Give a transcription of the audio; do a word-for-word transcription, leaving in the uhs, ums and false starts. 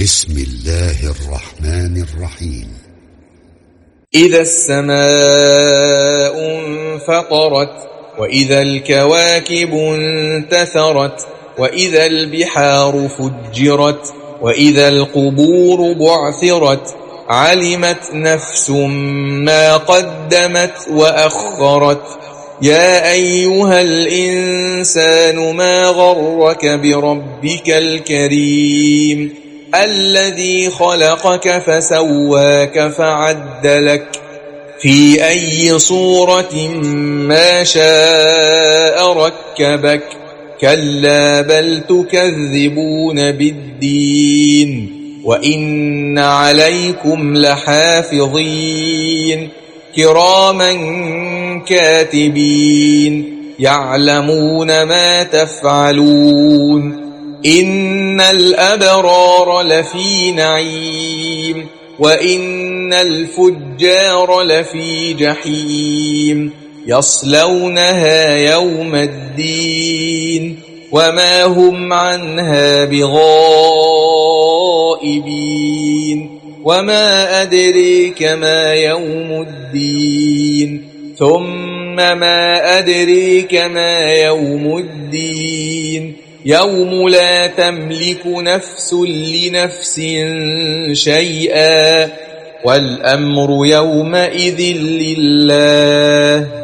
بسم الله الرحمن الرحيم. إذا السماء انفطرت، وإذا الكواكب انتثرت، وإذا البحار فجرت، وإذا القبور بعثرت، علمت نفس ما قدمت وأخرت. يا أيها الإنسان ما غرك بربك الكريم الذي خلقك فسواك فعدلك في أي صورة ما شاء ركبك. كلا بل تكذبون بالدين وإن عليكم لحافظين كراما كاتبين يعلمون ما تفعلون. إن الأبرار لفي نعيم وإن الفجار لفي جحيم يصلونها يوم الدين وما هم عنها بغائبين. وما أدريك ما يوم الدين ثم ما أدريك ما يوم الدين يوم لا تملك نفس لنفس شيئا والأمر يومئذ لله.